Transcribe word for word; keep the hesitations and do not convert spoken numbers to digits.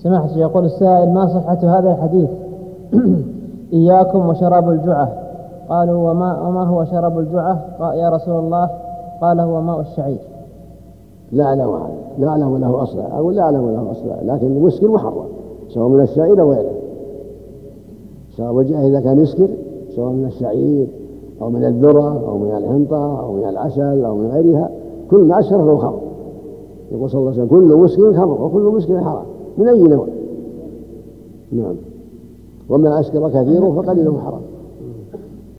سماحة يقول السائل: ما صحة هذا الحديث إياكم وشراب الجعة؟ قالوا: وما, وما هو شراب الجعة يا رسول الله؟ قال: هو ماء الشعير. لا أعلم لا أعلم له أصلا، أو لا أعلم له أصلا، لكن المسكر محرم سواء من الشعير أو غيره. شراب الجعة إذا كان يسكر سواء من الشعير أو من الذرة أو من الحنطة أو من العسل أو من غيرها، كل ما أسكر فهو خمر. يقول صلى الله عليه وسلم: كل مسكر خمر وكل مسكر حرام من أي نوع. نعم. وما أسكر كثيره فقليله حرام.